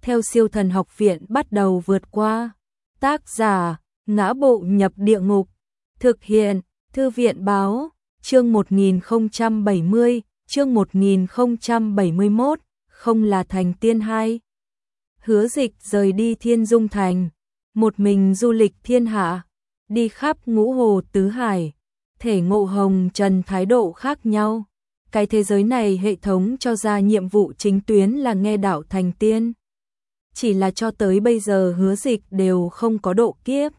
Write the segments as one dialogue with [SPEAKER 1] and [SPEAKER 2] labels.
[SPEAKER 1] theo Siêu Thần Học Viện bắt đầu vượt qua. Tác giả: Ngã Bộ Nhập Địa Ngục. Thực hiện: Thư viện báo. Chương 1070, chương 1071, không là thành tiên 2. Hứa Dịch rời đi Thiên Dung Thành, một mình du lịch thiên hạ, đi khắp ngũ hồ tứ hải, thể ngộ hồng trần thái độ khác nhau. Cái thế giới này hệ thống cho ra nhiệm vụ chính tuyến là nghe đạo thành tiên. Chỉ là cho tới bây giờ Hứa Dịch đều không có độ kiếp.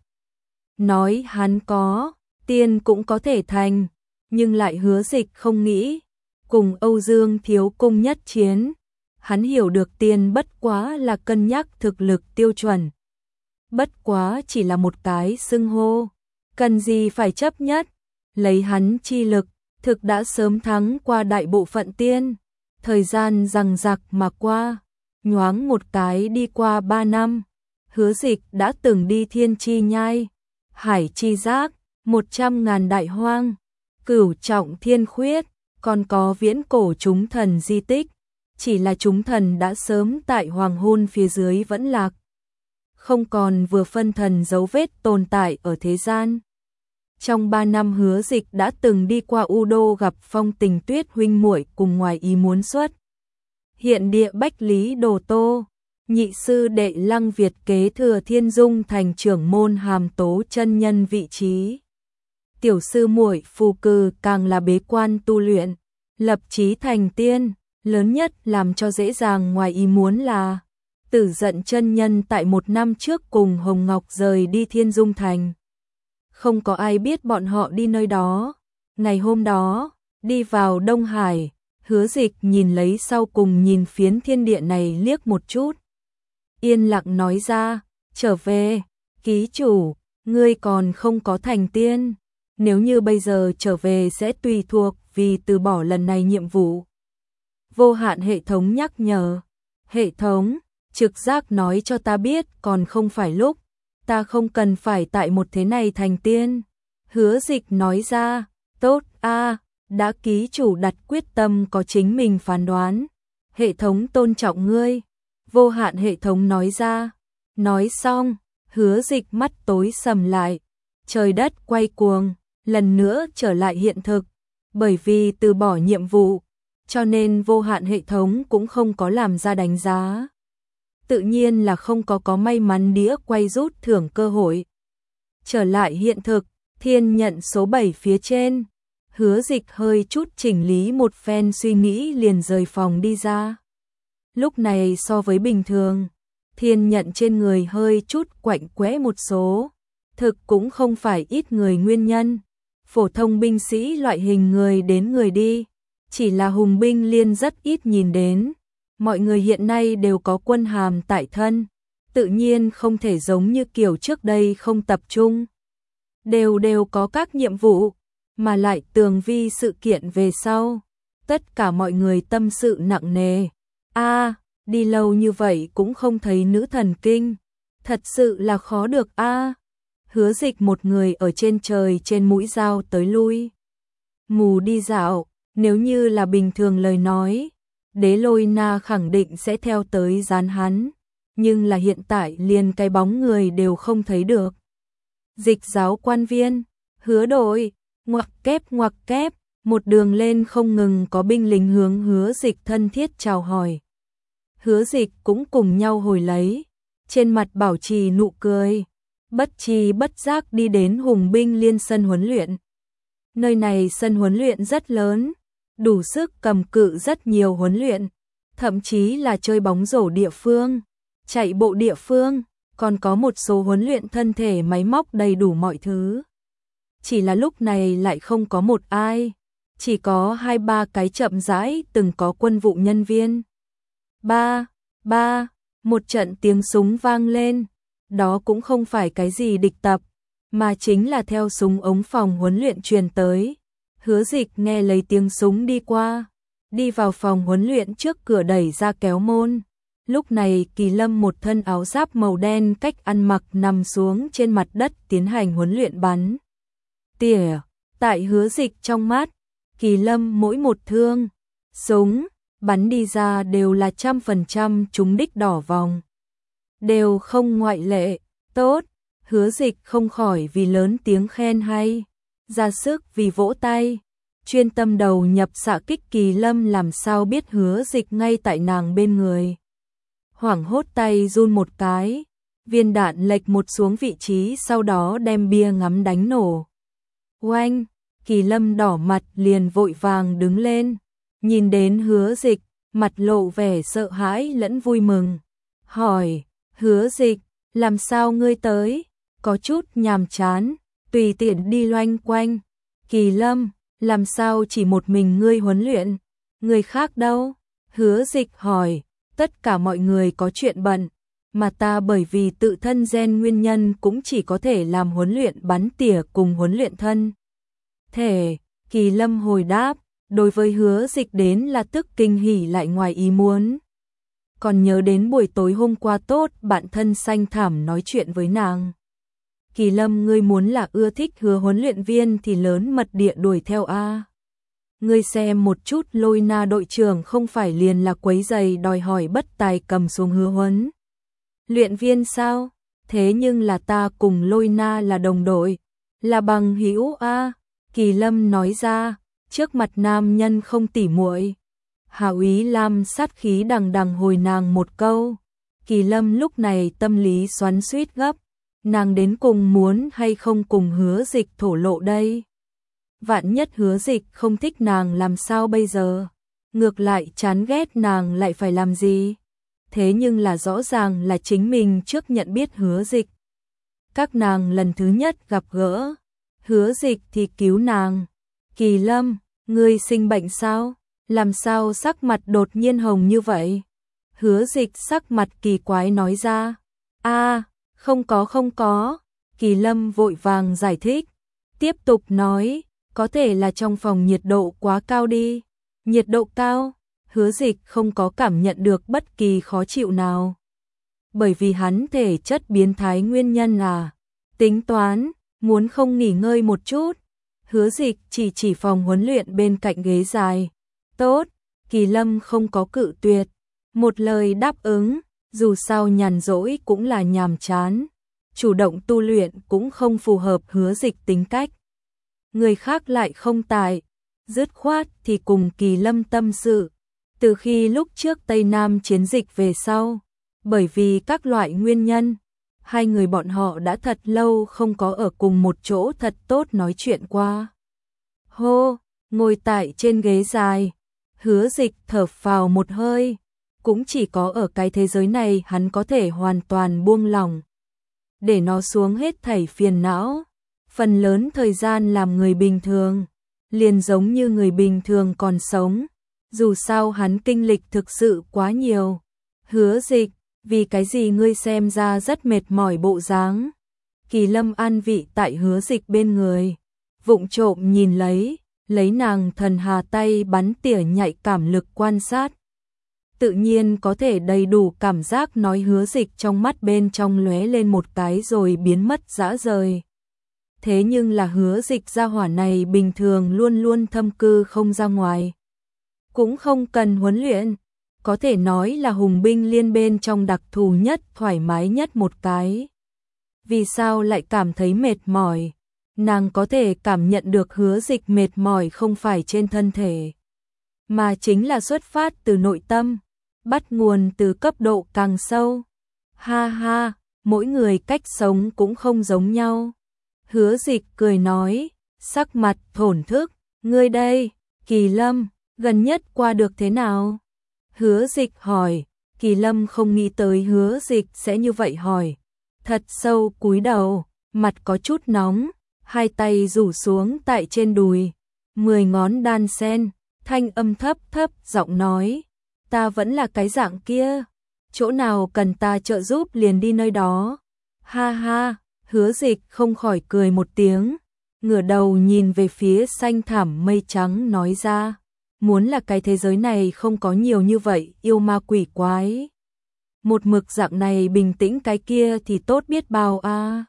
[SPEAKER 1] Nói hắn có, tiên cũng có thể thành, nhưng lại Hứa Dịch không nghĩ. Cùng Âu Dương Thiếu Cung nhất chiến, hắn hiểu được tiên bất quá là cân nhắc thực lực tiêu chuẩn. Bất quá chỉ là một cái xưng hô, cần gì phải chấp nhất, lấy hắn chi lực, thực đã sớm thắng qua đại bộ phận tiên. Thời gian giằng giặc mà qua, nhoáng một cái đi qua 3 năm, Hứa Dịch đã từng đi Thiên Chi Nhai, Hải Chi Giác, 100.000 đại hoang, Cửu Trọng Thiên Khuyết, còn có viễn cổ chúng thần di tích. Chỉ là chúng thần đã sớm tại hoàng hôn phía dưới vẫn lạc, không còn vừa phân thần dấu vết tồn tại ở thế gian. Trong 3 năm Hứa Dịch đã từng đi qua U Đô gặp Phong Tình Tuyết huynh muội cùng ngoài ý muốn xuất hiện địa Bách Lý Đồ Tô, nhị sư đệ Lăng Việt kế thừa Thiên Dung Thành trưởng môn Hàm Tố chân nhân vị trí. Tiểu sư muội Phù Cừ càng là bế quan tu luyện, lập chí thành tiên. Lớn nhất làm cho dễ dàng ngoài ý muốn là Tử Giận chân nhân tại 1 năm trước cùng Hồng Ngọc rời đi Thiên Dung Thành. Không có ai biết bọn họ đi nơi đó. Ngày hôm đó, đi vào Đông Hải, Hứa Dịch nhìn lấy sau cùng nhìn phiến thiên địa này liếc một chút. Yên lặng nói ra, trở về, ký chủ, ngươi còn không có thành tiên. Nếu như bây giờ trở về sẽ tùy thuộc vì từ bỏ lần này nhiệm vụ. Vô hạn hệ thống nhắc nhở. Hệ thống, trực giác nói cho ta biết còn không phải lúc. Ta không cần phải tại một thế này thành tiên. Hứa Dịch nói ra, tốt a, đã ký chủ đặt quyết tâm có chính mình phán đoán. Hệ thống tôn trọng ngươi. Vô hạn hệ thống nói ra. Nói xong, Hứa Dịch mắt tối sầm lại. Trời đất quay cuồng, lần nữa trở lại hiện thực. Bởi vì từ bỏ nhiệm vụ, cho nên vô hạn hệ thống cũng không có làm ra đánh giá. Tự nhiên là không có may mắn đĩa quay rút thưởng cơ hội. Trở lại hiện thực, thiên nhận số 7 phía trên. Hứa Dịch hơi chút chỉnh lý một phen suy nghĩ liền rời phòng đi ra. Lúc này so với bình thường, thiên nhận trên người hơi chút quạnh quẽ một số. Thực cũng không phải ít người nguyên nhân. Phổ thông binh sĩ loại hình người đến người đi. Chỉ là hùng binh liên rất ít nhìn đến. Mọi người hiện nay đều có quân hàm tại thân, tự nhiên không thể giống như kiểu trước đây không tập trung. Đều có các nhiệm vụ, mà lại tường vi sự kiện về sau. Tất cả mọi người tâm sự nặng nề. Đi lâu như vậy cũng không thấy nữ thần kinh. Thật sự là khó được Hứa Dịch một người ở trên trời trên mũi dao tới lui. Mù đi dạo. Nếu như là bình thường lời nói, Đế Lôi Na khẳng định sẽ theo tới gián hắn, nhưng là hiện tại liền cái bóng người đều không thấy được. Dịch giáo quan viên, Hứa đội, ngoặc kép, một đường lên không ngừng có binh lính hướng Hứa Dịch thân thiết chào hỏi. Hứa Dịch cũng cùng nhau hồi lấy, trên mặt bảo trì nụ cười, bất tri bất giác đi đến hùng binh liên sân huấn luyện. Nơi này sân huấn luyện rất lớn, đủ sức cầm cự rất nhiều huấn luyện, thậm chí là chơi bóng rổ địa phương, chạy bộ địa phương, còn có một số huấn luyện thân thể máy móc đầy đủ mọi thứ. Chỉ là lúc này lại không có một ai, chỉ có 2-3 cái chậm rãi từng có quân vụ nhân viên. Ba, một trận tiếng súng vang lên, đó cũng không phải cái gì địch tập, mà chính là theo súng ống phòng huấn luyện truyền tới. Hứa Dịch nghe lấy tiếng súng đi qua, đi vào phòng huấn luyện trước cửa đẩy ra kéo môn. Lúc này Kỳ Lâm một thân áo giáp màu đen cách ăn mặc nằm xuống trên mặt đất tiến hành huấn luyện bắn tỉa. Tại Hứa Dịch trong mắt, Kỳ Lâm mỗi một thương súng bắn đi ra đều là 100% trúng đích đỏ vòng. đều không ngoại lệ. Tốt, Hứa Dịch không khỏi vì lớn tiếng khen hay, ra sức vì vỗ tay, chuyên tâm đầu nhập xạ kích. Kỳ Lâm làm sao biết Hứa Dịch ngay tại nàng bên người. Hoảng hốt tay run một cái, viên đạn lệch một xuống vị trí, sau đó đem bia ngắm đánh nổ. Oanh, Kỳ Lâm đỏ mặt liền vội vàng đứng lên, nhìn đến Hứa Dịch, mặt lộ vẻ sợ hãi lẫn vui mừng. Hỏi, Hứa Dịch, làm sao ngươi tới? Có chút nhàm chán, tùy tiện đi loanh quanh. Kỳ Lâm, làm sao chỉ một mình ngươi huấn luyện? Người khác đâu? Hứa Dịch hỏi, tất cả mọi người có chuyện bận, mà ta bởi vì tự thân gen nguyên nhân cũng chỉ có thể làm huấn luyện bắn tỉa cùng huấn luyện thân thể. Kỳ Lâm hồi đáp, đối với Hứa Dịch đến là tức kinh hỉ lại ngoài ý muốn. Còn nhớ đến buổi tối hôm qua tốt bạn thân xanh thảm nói chuyện với nàng. Kỳ Lâm, ngươi muốn là ưa thích Hứa huấn luyện viên thì lớn mật địa đuổi theo a. Ngươi xem một chút, Lôi Na đội trưởng không phải liền là quấy giày đòi hỏi bất tài cầm xuống Hứa huấn luyện viên sao? Thế nhưng là ta cùng Lôi Na là đồng đội, là bằng hữu a. Kỳ Lâm nói ra, trước mặt nam nhân không tỉ muội. Hào Ý Lam sát khí đằng đằng hồi nàng một câu. Kỳ Lâm lúc này tâm lý xoắn xuýt gấp, nàng đến cùng muốn hay không cùng Hứa Dịch thổ lộ đây? Vạn nhất Hứa Dịch không thích nàng làm sao bây giờ? Ngược lại chán ghét nàng lại phải làm gì? Thế nhưng là rõ ràng là chính mình trước nhận biết Hứa Dịch. Các nàng lần thứ nhất gặp gỡ, Hứa Dịch thì cứu nàng. Kỳ Lâm, ngươi sinh bệnh sao? Làm sao sắc mặt đột nhiên hồng như vậy? Hứa Dịch sắc mặt kỳ quái nói ra. Không có. Kỳ Lâm vội vàng giải thích. Tiếp tục nói, có thể là trong phòng nhiệt độ quá cao đi. Nhiệt độ cao? Hứa Dịch không có cảm nhận được bất kỳ khó chịu nào. Bởi vì hắn thể chất biến thái nguyên nhân à? Tính toán, muốn không nghỉ ngơi một chút? Hứa Dịch chỉ phòng huấn luyện bên cạnh ghế dài. Tốt, Kỳ Lâm không có cự tuyệt, một lời đáp ứng, dù sao nhàn rỗi cũng là nhàm chán, chủ động tu luyện cũng không phù hợp Hứa Dịch tính cách. Người khác lại không tài, dứt khoát thì cùng Kỳ Lâm tâm sự, từ khi lúc trước Tây Nam chiến dịch về sau, bởi vì các loại nguyên nhân, hai người bọn họ đã thật lâu không có ở cùng một chỗ thật tốt nói chuyện qua. Hô, ngồi tại trên ghế dài, Hứa Dịch thở phào một hơi, cũng chỉ có ở cái thế giới này hắn có thể hoàn toàn buông lỏng, để nó xuống hết thảy phiền não. Phần lớn thời gian làm người bình thường, liền giống như người bình thường còn sống, dù sao hắn kinh lịch thực sự quá nhiều. Hứa Dịch, vì cái gì ngươi xem ra rất mệt mỏi bộ dáng? Kỳ Lâm an vị tại Hứa Dịch bên người, vụng trộm nhìn lấy nàng thần hà tay bắn tỉa nhạy cảm lực quan sát. Tự nhiên có thể đầy đủ cảm giác nói. Hứa Dịch trong mắt bên trong lóe lên một cái rồi biến mất rã rời. Thế nhưng là Hứa Dịch gia hỏa này bình thường luôn luôn thâm cư không ra ngoài, cũng không cần huấn luyện, có thể nói là hùng binh liên bên trong đặc thù nhất, thoải mái nhất một cái. Vì sao lại cảm thấy mệt mỏi? Nàng có thể cảm nhận được Hứa Dịch mệt mỏi không phải trên thân thể, mà chính là xuất phát từ nội tâm, bắt nguồn từ cấp độ càng sâu. Ha ha, mỗi người cách sống cũng không giống nhau. Hứa Dịch cười nói, sắc mặt thổn thức. Ngươi đây, Kỳ Lâm, gần nhất qua được thế nào? Hứa Dịch hỏi. Kỳ Lâm không nghĩ tới Hứa Dịch sẽ như vậy hỏi, thật sâu cúi đầu, mặt có chút nóng, hai tay rủ xuống tại trên đùi, 10 ngón đan sen, thanh âm thấp thấp giọng nói, ta vẫn là cái dạng kia, chỗ nào cần ta trợ giúp liền đi nơi đó. Ha ha, Hứa Dịch không khỏi cười một tiếng, ngửa đầu nhìn về phía xanh thẳm mây trắng nói ra, muốn là cái thế giới này không có nhiều như vậy yêu ma quỷ quái, một mực dạng này bình tĩnh cái kia thì tốt biết bao a.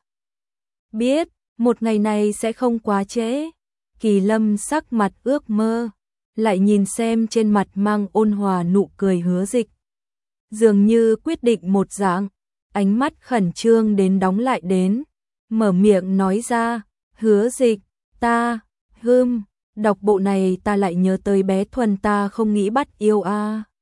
[SPEAKER 1] Biết, một ngày này sẽ không quá trễ. Kỳ Lâm sắc mặt ước mơ, lại nhìn xem trên mặt mang ôn hòa nụ cười Hứa Dịch, dường như quyết định một dạng. ánh mắt khẩn trương đến đóng lại đến, mở miệng nói ra, Hứa Dịch, ta, đọc bộ này ta lại nhớ tới bé Thuần ta không nghĩ bắt yêu a.